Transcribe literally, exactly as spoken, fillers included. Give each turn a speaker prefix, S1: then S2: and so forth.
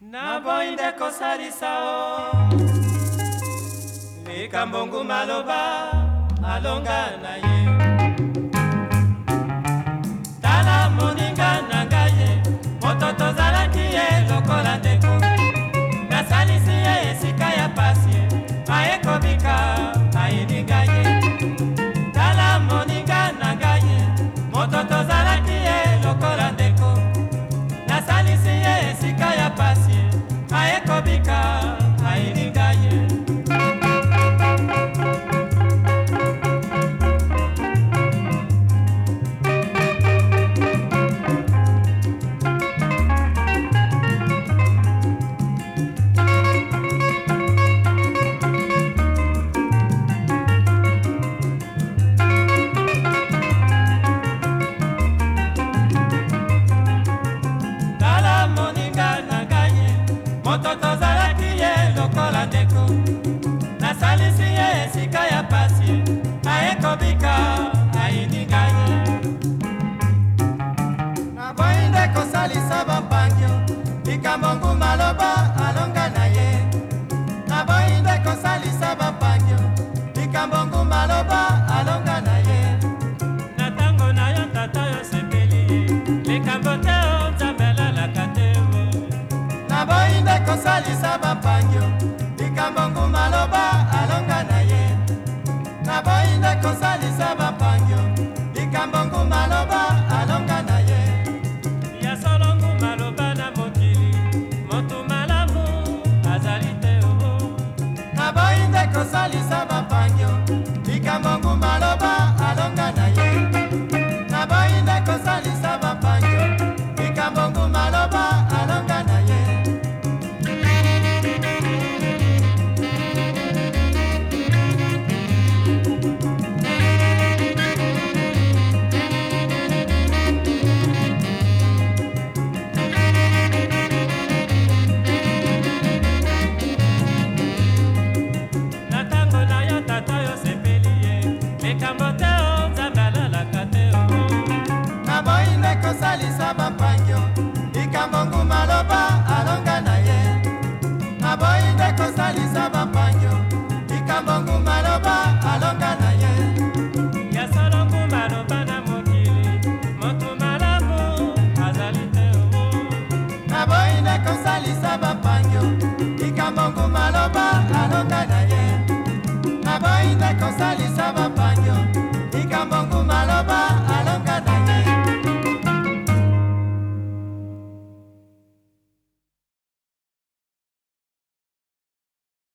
S1: Naboyi nde kosalisa o likambo nguma loba alonga na ye tala moninga na ngai ye moto tozalaki ye lokola ndeko nasalisi ye esika ya pasi ayekobika ayininga ye tala moninga na ngai ye moto tozalaki ye lokola ndeko nasalisi ye esika ya pasi ayekobika ayininga ye moto tozalaki ye lokola ndeko nasalisi ye esika ya pasi ayekobika ayininga ye naboyi nde kosalisa bapangio likambo nguma loba alonga na ye naboyi nde kosalisa bapangio likambo nguma loba alonga na ye na tango na yo tata yo sepeli likambo te o nzambe alalaka te naboyi nde kosalisa bapangio